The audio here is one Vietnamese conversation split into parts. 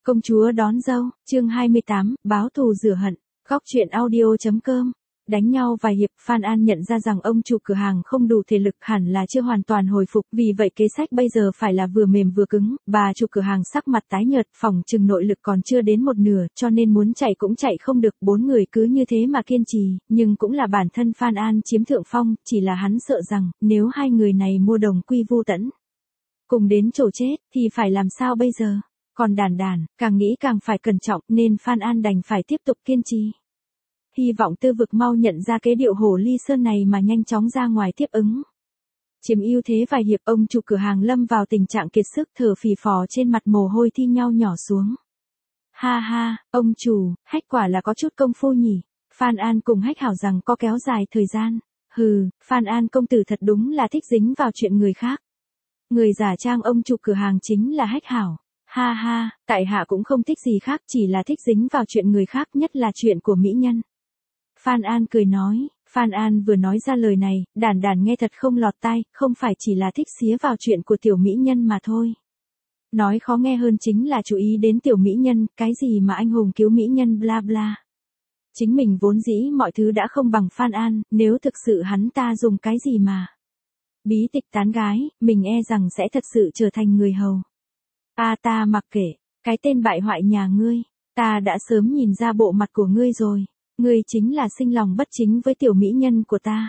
Công chúa đón dâu, chương 28, báo thù rửa hận, góc truyện audio.com. Đánh nhau vài hiệp, Phan An nhận ra rằng ông chủ cửa hàng không đủ thể lực, hẳn là chưa hoàn toàn hồi phục, vì vậy kế sách bây giờ phải là vừa mềm vừa cứng. Bà chủ cửa hàng sắc mặt tái nhợt, phỏng chừng nội lực còn chưa đến một nửa, cho nên muốn chạy cũng chạy không được. Bốn người cứ như thế mà kiên trì, nhưng cũng là bản thân Phan An chiếm thượng phong, chỉ là hắn sợ rằng nếu hai người này mua đồng quy vu tẫn, cùng đến chỗ chết, thì phải làm sao bây giờ? Còn Đàn Đàn, càng nghĩ càng phải cẩn trọng, nên Phan An đành phải tiếp tục kiên trì. Hy vọng Tư Vực mau nhận ra kế điệu hổ ly sơn này mà nhanh chóng ra ngoài tiếp ứng. Chiếm ưu thế vài hiệp, ông chủ cửa hàng lâm vào tình trạng kiệt sức, thở phì phò, trên mặt mồ hôi thi nhau nhỏ xuống. Ha ha, ông chủ, Hách quả là có chút công phu nhỉ. Phan An cùng Hách hảo rằng có kéo dài thời gian. Hừ, Phan An công tử thật đúng là thích dính vào chuyện người khác. Người giả trang ông chủ cửa hàng chính là Hách hảo. Ha ha, tại hạ cũng không thích gì khác, chỉ là thích dính vào chuyện người khác, nhất là chuyện của mỹ nhân. Phan An cười nói. Phan An vừa nói ra lời này, Đàn Đàn nghe thật không lọt tai, không phải chỉ là thích xía vào chuyện của tiểu mỹ nhân mà thôi. Nói khó nghe hơn chính là chú ý đến tiểu mỹ nhân, cái gì mà anh hùng cứu mỹ nhân bla bla. Chính mình vốn dĩ mọi thứ đã không bằng Phan An, nếu thực sự hắn ta dùng cái gì mà bí tịch tán gái, mình e rằng sẽ thật sự trở thành người hầu. Ta mặc kệ, cái tên bại hoại nhà ngươi, ta đã sớm nhìn ra bộ mặt của ngươi rồi, ngươi chính là sinh lòng bất chính với tiểu mỹ nhân của ta.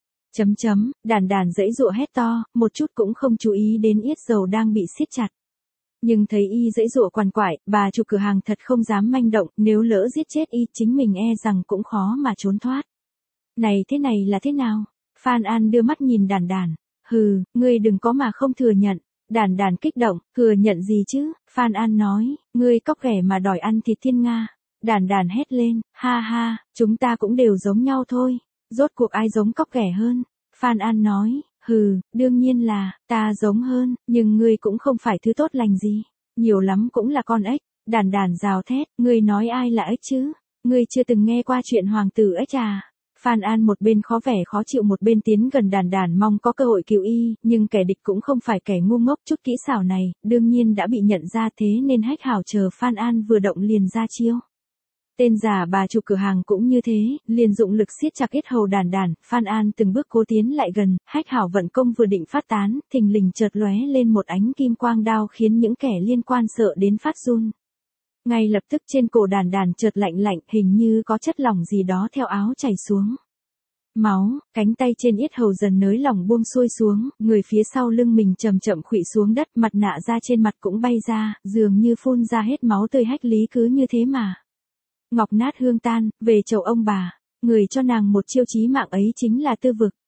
Đàn Đàn giãy giụa hét to, một chút cũng không chú ý đến yết dầu đang bị siết chặt. Nhưng thấy y giãy giụa quằn quại, bà chủ cửa hàng thật không dám manh động, nếu lỡ giết chết y, chính mình e rằng cũng khó mà trốn thoát. Này là thế nào? Phan An đưa mắt nhìn Đàn Đàn. Hừ, ngươi đừng có mà không thừa nhận. Đàn Đàn kích động, thừa nhận gì chứ? Phan An nói, ngươi cóc ghẻ mà đòi ăn thịt thiên nga. Đàn Đàn hét lên, ha ha, chúng ta cũng đều giống nhau thôi. Rốt cuộc ai giống cóc ghẻ hơn? Phan An nói, hừ, đương nhiên là, ta giống hơn, nhưng ngươi cũng không phải thứ tốt lành gì. Nhiều lắm cũng là con ếch. Đàn Đàn rào thét, ngươi nói ai là ếch chứ? Ngươi chưa từng nghe qua chuyện hoàng tử ếch à? Phan An một bên khó vẻ khó chịu, một bên tiến gần Đàn Đàn mong có cơ hội cứu y, nhưng kẻ địch cũng không phải kẻ ngu ngốc, chút kỹ xảo này, đương nhiên đã bị nhận ra, thế nên Hách hảo chờ Phan An vừa động liền ra chiêu. Tên già bà chủ cửa hàng cũng như thế, liền dụng lực siết chặt yết hầu Đàn Đàn. Phan An từng bước cố tiến lại gần, Hách hảo vận công vừa định phát tán, thình lình chợt lóe lên một ánh kim quang đao khiến những kẻ liên quan sợ đến phát run. Ngay lập tức trên cổ Đàn Đàn chợt lạnh lạnh, hình như có chất lỏng gì đó theo áo chảy xuống. Máu, cánh tay trên yết hầu dần nới lỏng buông xuôi xuống, người phía sau lưng mình chậm chậm khuỵu xuống đất, mặt nạ da trên mặt cũng bay ra, dường như phun ra hết máu tươi. Hách Lý cứ như thế mà ngọc nát hương tan, về chầu ông bà, người cho nàng một chiêu chí mạng ấy chính là Tư Vực.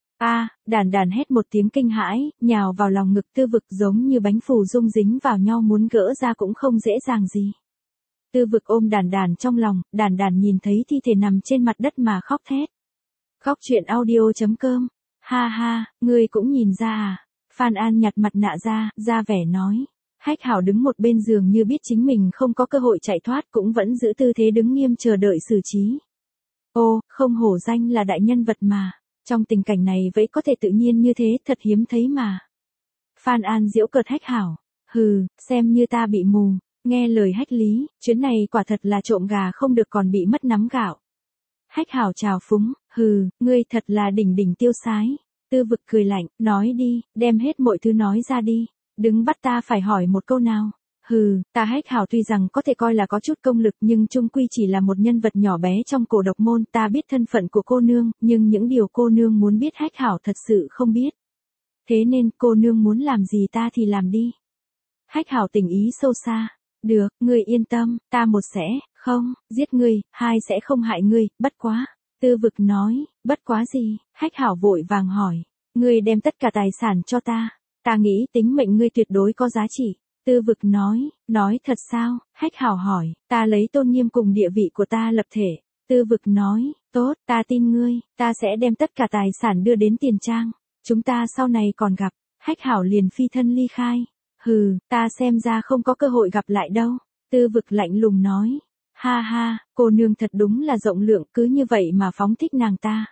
Đàn Đàn hét một tiếng kinh hãi, nhào vào lòng ngực Tư Vực, giống như bánh phù dung dính vào nhau, muốn gỡ ra cũng không dễ dàng gì. Tư Vực ôm Đàn Đàn trong lòng, Đàn Đàn nhìn thấy thi thể nằm trên mặt đất mà khóc thét. Góc truyện audio.com. Ha ha, ngươi cũng nhìn ra à? Phan An nhặt mặt nạ ra vẻ nói. Hách hảo đứng một bên giường như biết chính mình không có cơ hội chạy thoát, cũng vẫn giữ tư thế đứng nghiêm chờ đợi xử trí. Ô, không hổ danh là đại nhân vật mà. Trong tình cảnh này vẫn có thể tự nhiên như thế, thật hiếm thấy mà. Phan An giễu cợt Hách hảo. Hừ, xem như ta bị mù. Nghe lời Hách Lý, chuyến này quả thật là trộm gà không được còn bị mất nắm gạo. Hách hảo trào phúng, hừ, ngươi thật là đỉnh tiêu sái. Tư Vực cười lạnh, nói đi, đem hết mọi thứ nói ra đi. Đừng bắt ta phải hỏi một câu nào. Hừ, ta Hách hảo tuy rằng có thể coi là có chút công lực, nhưng chung quy chỉ là một nhân vật nhỏ bé trong cổ độc môn. Ta biết thân phận của cô nương, nhưng những điều cô nương muốn biết Hách hảo thật sự không biết. Thế nên cô nương muốn làm gì ta thì làm đi. Hách hảo tình ý sâu xa. Được, ngươi yên tâm, ta một sẽ, không, giết ngươi, hai sẽ không hại ngươi, bất quá. Tư Vực nói, bất quá gì? Hách hảo vội vàng hỏi. Ngươi đem tất cả tài sản cho ta. Ta nghĩ tính mệnh ngươi tuyệt đối có giá trị. Tư Vực nói thật sao? Hách hảo hỏi, ta lấy tôn nghiêm cùng địa vị của ta lập thể. Tư Vực nói, tốt, ta tin ngươi, ta sẽ đem tất cả tài sản đưa đến tiền trang. Chúng ta sau này còn gặp. Hách hảo liền phi thân ly khai. Hừ, ta xem ra không có cơ hội gặp lại đâu. Tư Vực lạnh lùng nói. Ha ha, cô nương thật đúng là rộng lượng, cứ như vậy mà phóng thích nàng ta.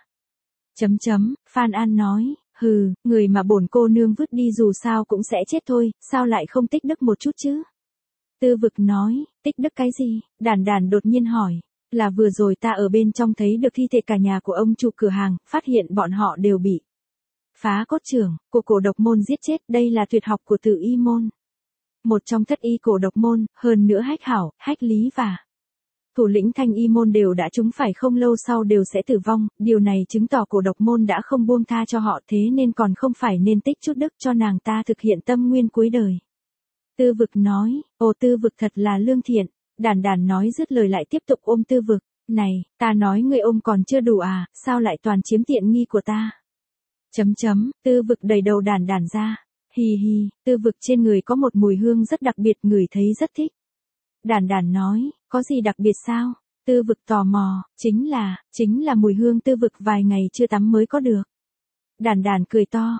Phan An nói. Hừ, người mà bổn cô nương vứt đi dù sao cũng sẽ chết thôi, sao lại không tích đức một chút chứ? Tư Vực nói, tích đức cái gì? Đản Đản đột nhiên hỏi. Là vừa rồi ta ở bên trong thấy được thi thể cả nhà của ông chủ cửa hàng, phát hiện bọn họ đều bị phá cốt trưởng của cổ độc môn giết chết, đây là tuyệt học của Tử Y môn. Một trong thất y cổ độc môn, hơn nữa Hách Hảo, Hách Lý và thủ lĩnh Thanh Y môn đều đã trúng phải không lâu sau đều sẽ tử vong, điều này chứng tỏ cổ độc môn đã không buông tha cho họ, thế nên còn không phải nên tích chút đức cho nàng ta thực hiện tâm nguyên cuối đời. Tư Vực nói, ồ Tư Vực thật là lương thiện. Đản Đản nói dứt lời lại tiếp tục ôm Tư Vực, này, ta nói ngươi ôm còn chưa đủ à, sao lại toàn chiếm tiện nghi của ta? Tư Vực đẩy đầu Đản Đản ra, hì hì, Tư Vực trên người có một mùi hương rất đặc biệt, người thấy rất thích. Đản Đản nói, có gì đặc biệt sao? Tư Vực tò mò, chính là mùi hương Tư Vực vài ngày chưa tắm mới có được. Đản Đản cười to,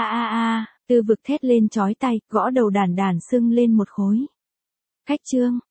Tư Vực thét lên chói tai, gõ đầu Đản Đản sưng lên một khối. Khách trương,